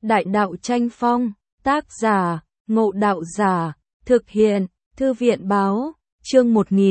Đại đạo tranh phong, tác giả, Ngộ Đạo Giả, thực hiện, Thư viện báo, chương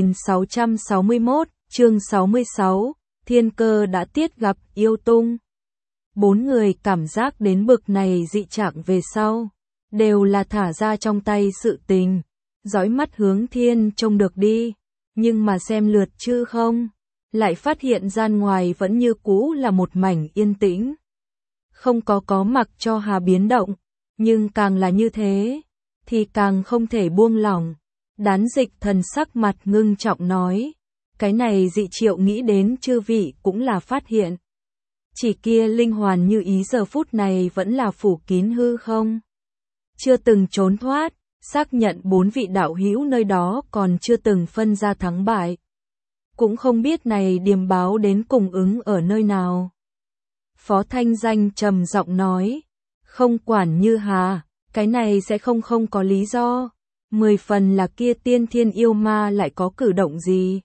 1661, chương 66, thiên cơ đã tiết gặp yêu tung. Bốn người cảm giác đến bực này dị trạng về sau, đều là thả ra trong tay sự tình, dõi mắt hướng thiên trông được đi, nhưng mà xem lượt chư không, lại phát hiện gian ngoài vẫn như cũ là một mảnh yên tĩnh. Không có mặc cho hà biến động, nhưng càng là như thế, thì càng không thể buông lỏng. Đán Dịch thần sắc mặt ngưng trọng nói, cái này dị triệu nghĩ đến chư vị cũng là phát hiện. Chỉ kia linh hoàn như ý giờ phút này vẫn là phủ kín hư không. Chưa từng trốn thoát, xác nhận bốn vị đạo hữu nơi đó còn chưa từng phân ra thắng bại. Cũng không biết này điềm báo đến cùng ứng ở nơi nào. Phó Thanh Danh trầm giọng nói, không quản như hà, cái này sẽ không có lý do. 10 phần là kia tiên thiên yêu ma lại có cử động gì.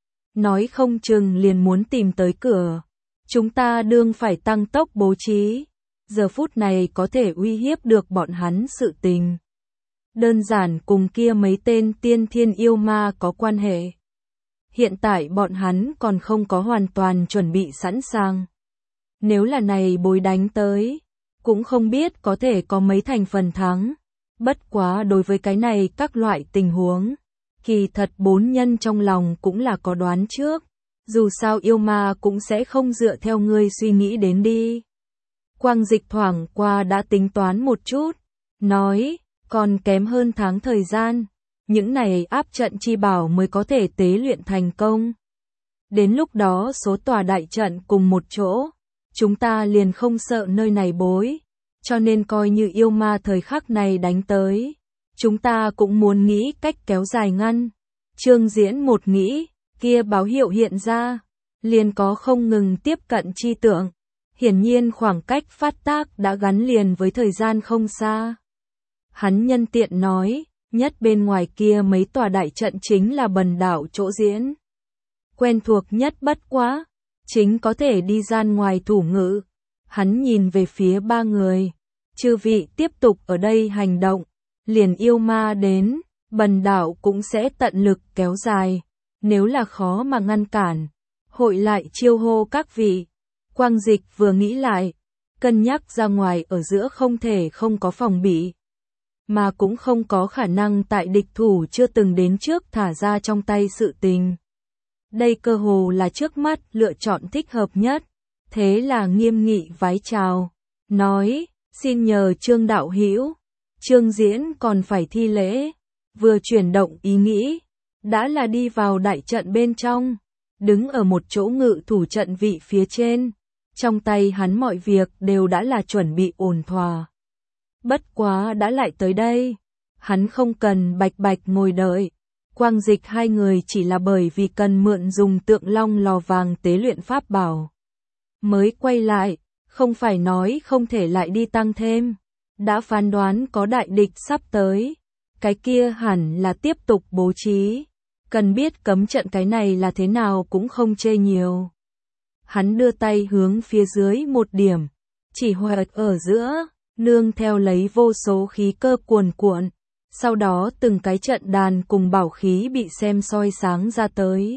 Nói không chừng liền muốn tìm tới cửa. Chúng ta đương phải tăng tốc bố trí. Giờ phút này có thể uy hiếp được bọn hắn sự tình. Đơn giản cùng kia mấy tên tiên thiên yêu ma có quan hệ. Hiện tại bọn hắn còn không có hoàn toàn chuẩn bị sẵn sàng. Nếu là này bối đánh tới, cũng không biết có thể có mấy thành phần thắng. Bất quá đối với cái này các loại tình huống, kỳ thật bốn nhân trong lòng cũng là có đoán trước. Dù sao yêu ma cũng sẽ không dựa theo ngươi suy nghĩ đến đi. Quang Dịch thoảng qua đã tính toán một chút, nói, còn kém hơn tháng thời gian, những này áp trận chi bảo mới có thể tế luyện thành công. Đến lúc đó số tòa đại trận cùng một chỗ, chúng ta liền không sợ nơi này bối, cho nên coi như yêu ma thời khắc này đánh tới, chúng ta cũng muốn nghĩ cách kéo dài ngăn. Trương Diễn một nghĩ, kia báo hiệu hiện ra, liền có không ngừng tiếp cận chi tượng. Hiển nhiên khoảng cách phát tác đã gắn liền với thời gian không xa. Hắn nhân tiện nói, nhất bên ngoài kia mấy tòa đại trận chính là bần đạo chỗ diễn. Quen thuộc nhất bất quá, chính có thể đi gian ngoài thủ ngữ. Hắn nhìn về phía ba người, chư vị tiếp tục ở đây hành động, liền yêu ma đến, bần đạo cũng sẽ tận lực kéo dài. Nếu là khó mà ngăn cản, hội lại chiêu hô các vị. Quang Dịch vừa nghĩ lại, cân nhắc ra ngoài ở giữa không thể không có phòng bị, mà cũng không có khả năng tại địch thủ chưa từng đến trước thả ra trong tay sự tình. Đây cơ hồ là trước mắt lựa chọn thích hợp nhất, thế là nghiêm nghị vái chào, nói, xin nhờ Trương đạo hữu. Trương Diễn còn phải thi lễ, vừa chuyển động ý nghĩ, đã là đi vào đại trận bên trong, đứng ở một chỗ ngự thủ trận vị phía trên. Trong tay hắn mọi việc đều đã là chuẩn bị ổn thỏa. Bất quá đã lại tới đây, hắn không cần bạch ngồi đợi. Quang Dịch hai người chỉ là bởi vì cần mượn dùng tượng long lò vàng tế luyện pháp bảo. Mới quay lại, không phải nói không thể lại đi tăng thêm. Đã phán đoán có đại địch sắp tới. Cái kia hẳn là tiếp tục bố trí. Cần biết cấm trận cái này là thế nào cũng không chê nhiều. Hắn đưa tay hướng phía dưới một điểm, chỉ hoạch ở giữa, nương theo lấy vô số khí cơ cuồn cuộn, sau đó từng cái trận đàn cùng bảo khí bị xem soi sáng ra tới.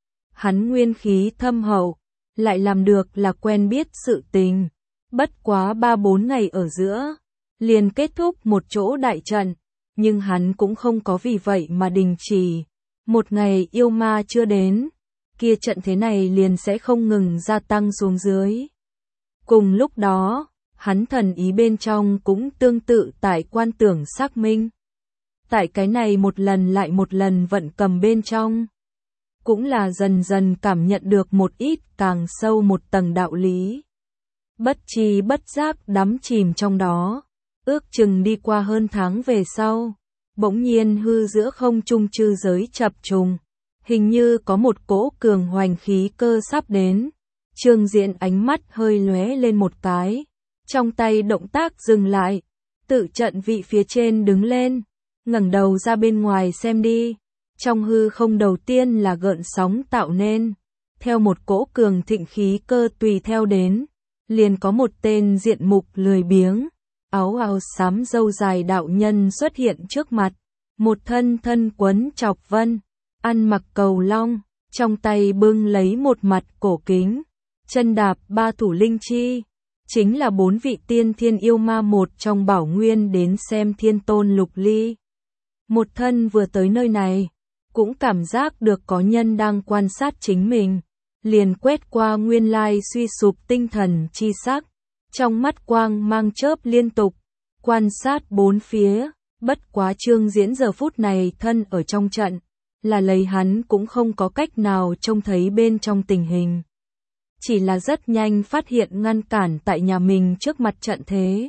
Hắn nguyên khí thâm hậu, lại làm được là quen biết sự tình, bất quá 3-4 ngày ở giữa, liền kết thúc một chỗ đại trận, nhưng hắn cũng không có vì vậy mà đình chỉ. Một ngày yêu ma chưa đến, kia trận thế này liền sẽ không ngừng gia tăng xuống dưới. Cùng lúc đó, hắn thần ý bên trong cũng tương tự tại quan tưởng xác minh. Tại cái này một lần lại một lần vận cầm bên trong, cũng là dần dần cảm nhận được một ít càng sâu một tầng đạo lý. Bất tri bất giác đắm chìm trong đó, ước chừng đi qua hơn tháng về sau, bỗng nhiên hư giữa không trung chư giới chập trùng. Hình như có một cỗ cường hoành khí cơ sắp đến. Trương Diễn ánh mắt hơi lóe lên một cái, trong tay động tác dừng lại, tự trận vị phía trên đứng lên, ngẩng đầu ra bên ngoài xem đi. Trong hư không đầu tiên là gợn sóng tạo nên, theo một cỗ cường thịnh khí cơ tùy theo đến, liền có một tên diện mục lười biếng, áo áo xám râu dài đạo nhân xuất hiện trước mặt, một thân thân quấn chọc vân, ăn mặc cầu long, trong tay bưng lấy một mặt cổ kính, chân đạp ba thủ linh chi, chính là 4 vị tiên thiên yêu ma một trong Bảo Nguyên đến xem Thiên Tôn Lục Ly. Một thân vừa tới nơi này, cũng cảm giác được có nhân đang quan sát chính mình, liền quét qua nguyên lai suy sụp tinh thần chi sắc, trong mắt quang mang chớp liên tục, quan sát bốn phía, bất quá Trương Diễn giờ phút này thân ở trong trận, là lấy hắn cũng không có cách nào trông thấy bên trong tình hình. Chỉ là rất nhanh phát hiện ngăn cản tại nhà mình trước mặt trận thế.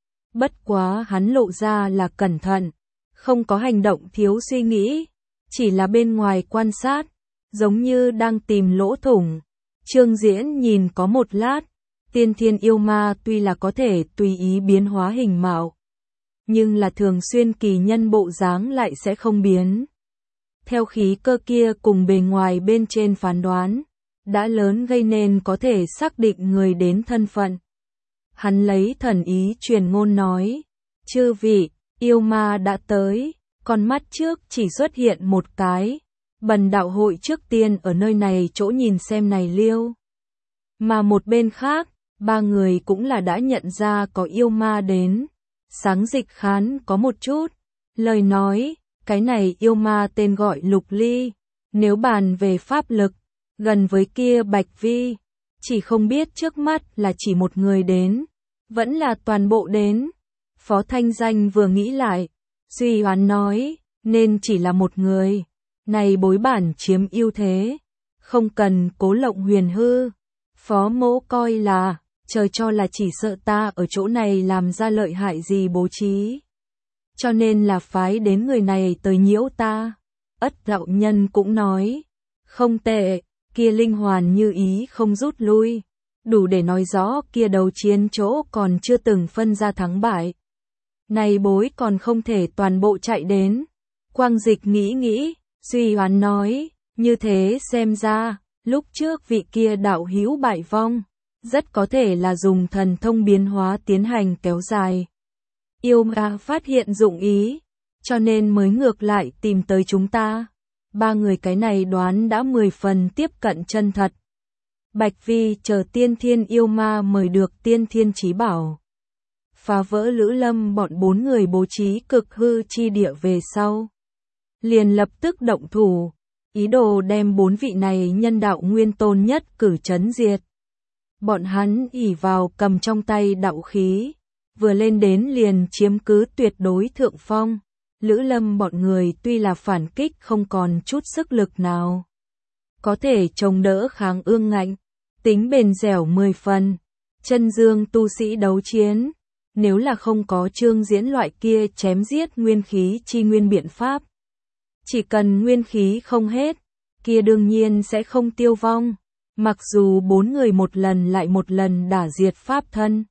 Bất quá hắn lộ ra là cẩn thận, không có hành động thiếu suy nghĩ, chỉ là bên ngoài quan sát, giống như đang tìm lỗ thủng. Trương Diễn nhìn có một lát, tiên thiên yêu ma tuy là có thể tùy ý biến hóa hình mạo, nhưng là thường xuyên kỳ nhân bộ dáng lại sẽ không biến. Theo khí cơ kia cùng bề ngoài bên trên phán đoán, đã lớn gây nên có thể xác định người đến thân phận. Hắn lấy thần ý truyền ngôn nói, chư vị, yêu ma đã tới, con mắt trước chỉ xuất hiện một cái, bần đạo hội trước tiên ở nơi này chỗ nhìn xem này liêu. Mà một bên khác, 3 người cũng là đã nhận ra có yêu ma đến, Sáng Dịch Khán có một chút, lời nói, cái này yêu ma tên gọi Lục Ly, nếu bàn về pháp lực, gần với kia Bạch Vi, chỉ không biết trước mắt là chỉ một người đến, vẫn là toàn bộ đến. Phó Thanh Danh vừa nghĩ lại, suy đoán nói, nên chỉ là một người, này bối bản chiếm ưu thế, không cần cố lộng huyền hư. Phó Mỗ coi là, trời cho là chỉ sợ ta ở chỗ này làm ra lợi hại gì bố trí, cho nên là phái đến người này tới nhiễu ta. Ất đạo nhân cũng nói, không tệ, kia linh hoàn như ý không rút lui, đủ để nói rõ kia đầu chiến chỗ còn chưa từng phân ra thắng bại. Này bối còn không thể toàn bộ chạy đến. Quang Dịch nghĩ, suy đoán nói, như thế xem ra, lúc trước vị kia đạo hữu bại vong, rất có thể là dùng thần thông biến hóa tiến hành kéo dài. Yêu ma phát hiện dụng ý, cho nên mới ngược lại tìm tới chúng ta. 3 người cái này đoán đã 10 phần tiếp cận chân thật. Bạch Vi chờ tiên thiên yêu ma mời được tiên thiên chí bảo, phá vỡ Lữ Lâm bọn 4 người bố trí cực hư chi địa về sau, liền lập tức động thủ, ý đồ đem 4 vị này nhân đạo nguyên tôn nhất cử chấn diệt. Bọn hắn ỷ vào cầm trong tay đạo khí, vừa lên đến liền chiếm cứ tuyệt đối thượng phong. Lữ Lâm bọn người tuy là phản kích không còn chút sức lực nào, có thể chống đỡ kháng ương ngạnh, tính bền dẻo 10 phần. Chân dương tu sĩ đấu chiến, nếu là không có Trương Diễn loại kia chém giết nguyên khí chi nguyên biện pháp, chỉ cần nguyên khí không hết, kia đương nhiên sẽ không tiêu vong. Mặc dù 4 người một lần lại một lần đả diệt pháp thân,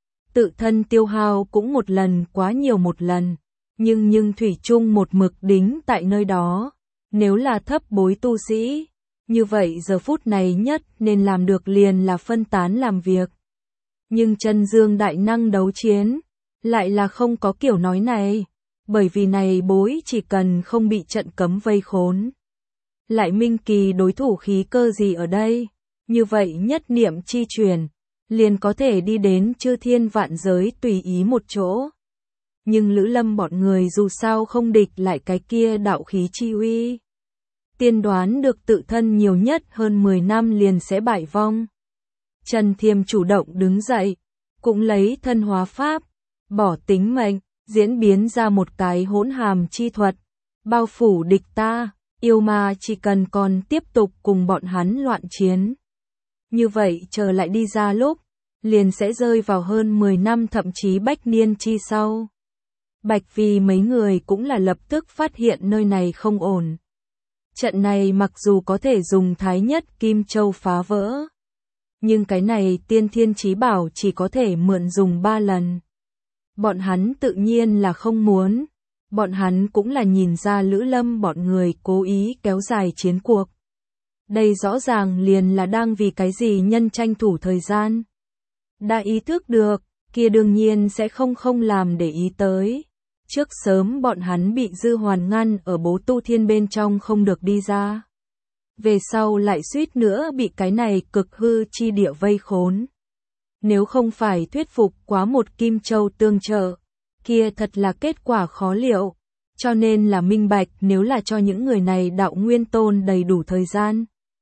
tự thân tiêu hao cũng một lần quá nhiều một lần, nhưng thủy chung một mực đính tại nơi đó. Nếu là thấp bối tu sĩ, như vậy giờ phút này nhất nên làm được liền là phân tán làm việc. Nhưng chân dương đại năng đấu chiến, lại là không có kiểu nói này, bởi vì này bối chỉ cần không bị trận cấm vây khốn, lại minh kỳ đối thủ khí cơ gì ở đây, như vậy nhất niệm chi truyền, liền có thể đi đến chư thiên vạn giới tùy ý một chỗ. Nhưng Lữ Lâm bọn người dù sao không địch lại cái kia đạo khí chi uy. Tiên đoán được tự thân nhiều nhất hơn 10 năm liền sẽ bại vong. Trần Thiêm chủ động đứng dậy, cũng lấy thân hóa pháp, bỏ tính mệnh, diễn biến ra một cái hỗn hàm chi thuật, bao phủ địch ta, yêu ma chỉ cần còn tiếp tục cùng bọn hắn loạn chiến. Như vậy chờ lại đi ra lúc, liền sẽ rơi vào hơn 10 năm thậm chí bách niên chi sau. Bạch Vi mấy người cũng là lập tức phát hiện nơi này không ổn. Trận này mặc dù có thể dùng thái nhất kim châu phá vỡ, nhưng cái này tiên thiên chí bảo chỉ có thể mượn dùng 3 lần. Bọn hắn tự nhiên là không muốn, bọn hắn cũng là nhìn ra Lữ Lâm bọn người cố ý kéo dài chiến cuộc. Đây rõ ràng liền là đang vì cái gì nhân tranh thủ thời gian. Đã ý thức được, kia đương nhiên sẽ không làm để ý tới. Trước sớm bọn hắn bị Dư Hoàn ngăn ở Bố Tu Thiên bên trong không được đi ra. Về sau lại suýt nữa bị cái này cực hư chi địa vây khốn. Nếu không phải thuyết phục quá một Kim Châu tương trợ, kia thật là kết quả khó liệu. Cho nên là minh bạch nếu là cho những người này đạo nguyên tôn đầy đủ thời gian.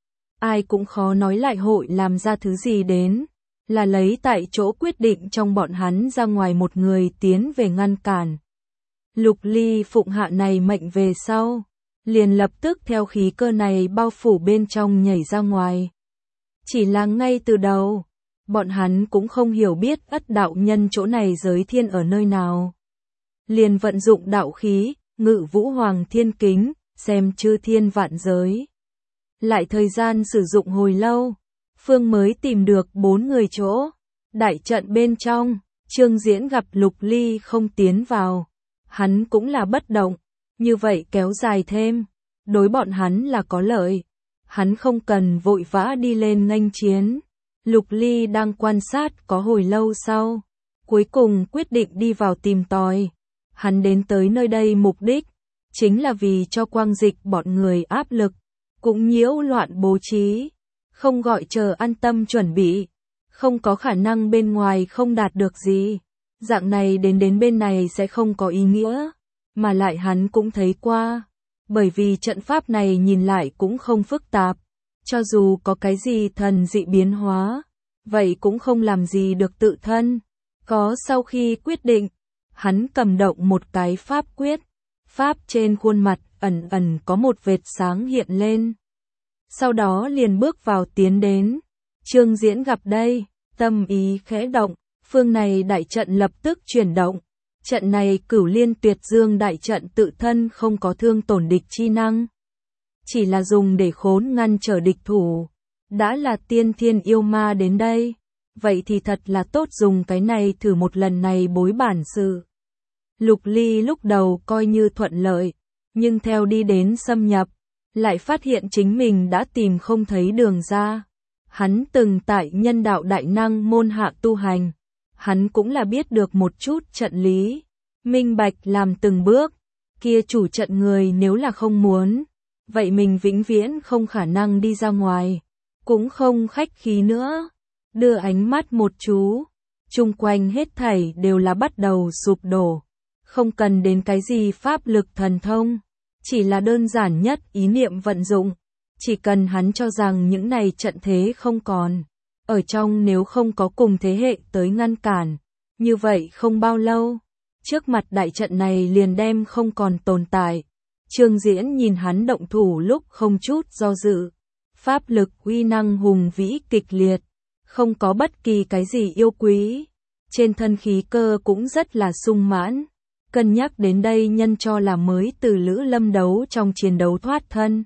Ai cũng khó nói lại hội làm ra thứ gì đến, là lấy tại chỗ quyết định trong bọn hắn ra ngoài một người tiến về ngăn cản. Lục Ly phụng hạ này mệnh về sau, liền lập tức theo khí cơ này bao phủ bên trong nhảy ra ngoài. Chỉ là ngay từ đầu, bọn hắn cũng không hiểu biết Ất đạo nhân chỗ này giới thiên ở nơi nào. Liền vận dụng đạo khí, ngự vũ hoàng thiên kính, xem chư thiên vạn giới. Lại thời gian sử dụng hồi lâu, Phương mới tìm được 4 người chỗ. Đại trận bên trong, Trương Diễn gặp Lục Ly không tiến vào. Hắn cũng là bất động, như vậy kéo dài thêm, đối bọn hắn là có lợi. Hắn không cần vội vã đi lên nghênh chiến. Lục Ly đang quan sát có hồi lâu sau, cuối cùng quyết định đi vào tìm tòi. Hắn đến tới nơi đây mục đích, chính là vì cho Quang Dịch bọn người áp lực, cũng nhiễu loạn bố trí, không gọi chờ an tâm chuẩn bị, không có khả năng bên ngoài không đạt được gì. Dạng này đến bên này sẽ không có ý nghĩa, mà lại hắn cũng thấy qua, bởi vì trận pháp này nhìn lại cũng không phức tạp, cho dù có cái gì thần dị biến hóa, vậy cũng không làm gì được tự thân. Có sau khi quyết định, hắn cầm động một cái pháp quyết, pháp trên khuôn mặt ẩn ẩn có một vệt sáng hiện lên. Sau đó liền bước vào tiến đến. Trương Diễn gặp đây, tâm ý khẽ động, phương này đại trận lập tức chuyển động. Trận này Cửu Liên Tuyệt Dương đại trận tự thân không có thương tổn địch chi năng, chỉ là dùng để khốn ngăn trở địch thủ. Đã là tiên thiên yêu ma đến đây, vậy thì thật là tốt dùng cái này thử một lần này bối bản sự. Lục Ly lúc đầu coi như thuận lợi, nhưng theo đi đến xâm nhập, lại phát hiện chính mình đã tìm không thấy đường ra. Hắn từng tại Nhân Đạo Đại Năng môn hạ tu hành, hắn cũng là biết được một chút trận lý, minh bạch làm từng bước. Kia chủ trận người nếu là không muốn, vậy mình vĩnh viễn không khả năng đi ra ngoài, cũng không khách khí nữa. Đưa ánh mắt một chú, chung quanh hết thảy đều là bắt đầu sụp đổ, không cần đến cái gì pháp lực thần thông, chỉ là đơn giản nhất ý niệm vận dụng, chỉ cần hắn cho rằng những này trận thế không còn, ở trong nếu không có cùng thế hệ tới ngăn cản, như vậy không bao lâu, trước mặt đại trận này liền đem không còn tồn tại. Trương Diễn nhìn hắn động thủ lúc không chút do dự, pháp lực uy năng hùng vĩ kịch liệt, không có bất kỳ cái gì yêu quý, trên thân khí cơ cũng rất là sung mãn. Cân nhắc đến đây nhân cho là mới từ Lữ Lâm đấu trong chiến đấu thoát thân,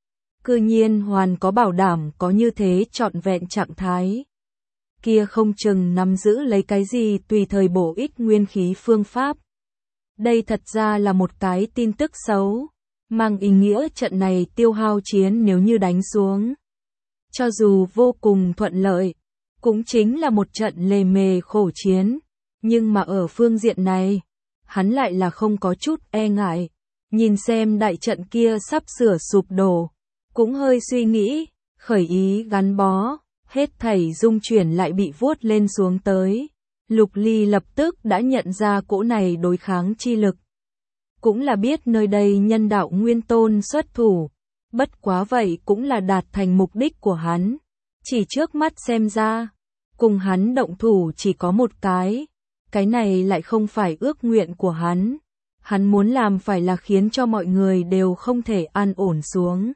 cư nhiên hoàn có bảo đảm có như thế trọn vẹn trạng thái. Kia không chừng nắm giữ lấy cái gì tùy thời bổ ích nguyên khí phương pháp. Đây thật ra là một cái tin tức xấu, mang ý nghĩa trận này tiêu hao chiến nếu như đánh xuống, cho dù vô cùng thuận lợi, cũng chính là một trận lề mề khổ chiến, nhưng mà ở phương diện này, hắn lại là không có chút e ngại. Nhìn xem đại trận kia sắp sửa sụp đổ, cũng hơi suy nghĩ, khởi ý gắn bó, hết thảy dung chuyển lại bị vuốt lên xuống tới. Lục Ly lập tức đã nhận ra cỗ này đối kháng chi lực, cũng là biết nơi đây Nhân Đạo Nguyên Tôn xuất thủ, bất quá vậy cũng là đạt thành mục đích của hắn. Chỉ trước mắt xem ra, cùng hắn động thủ chỉ có một cái này lại không phải ước nguyện của hắn. Hắn muốn làm phải là khiến cho mọi người đều không thể an ổn xuống.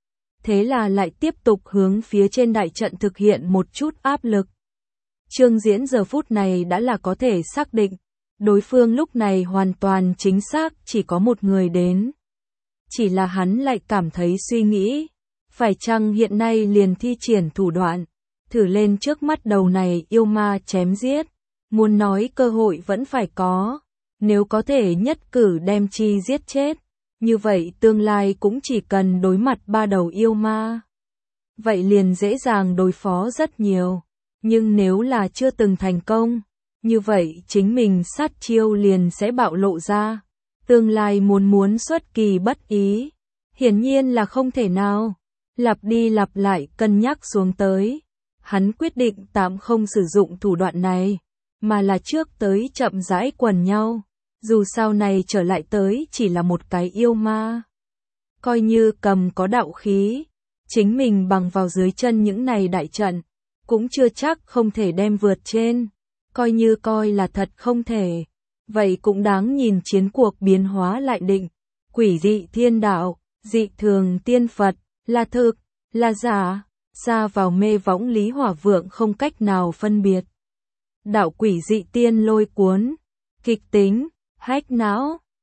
Thế là lại tiếp tục hướng phía trên đại trận thực hiện một chút áp lực. Trương Diễn giờ phút này đã là có thể xác định, đối phương lúc này hoàn toàn chính xác chỉ có một người đến. Chỉ là hắn lại cảm thấy suy nghĩ, phải chăng hiện nay liền thi triển thủ đoạn, thử lên trước mắt đầu này yêu ma chém giết. Muốn nói cơ hội vẫn phải có, nếu có thể nhất cử đem chi giết chết, như vậy tương lai cũng chỉ cần đối mặt 3 đầu yêu ma. Vậy liền dễ dàng đối phó rất nhiều, nhưng nếu là chưa từng thành công, như vậy chính mình sát chiêu liền sẽ bạo lộ ra. Tương lai muốn xuất kỳ bất ý, hiển nhiên là không thể nào. Lặp đi lặp lại cân nhắc xuống tới, hắn quyết định tạm không sử dụng thủ đoạn này, mà là trước tới chậm rãi quần nhau. Dù sau này trở lại tới chỉ là một cái yêu ma. Coi như cầm có đạo khí, chính mình bằng vào dưới chân những này đại trận, cũng chưa chắc không thể đem vượt trên. Coi như coi là thật không thể, vậy cũng đáng nhìn chiến cuộc biến hóa lại định. Quỷ dị thiên đạo, dị thường tiên Phật, là thực, là giả, xa vào mê võng Lý Hỏa Vượng không cách nào phân biệt. Đạo quỷ dị tiên lôi cuốn, kịch tính, hách não,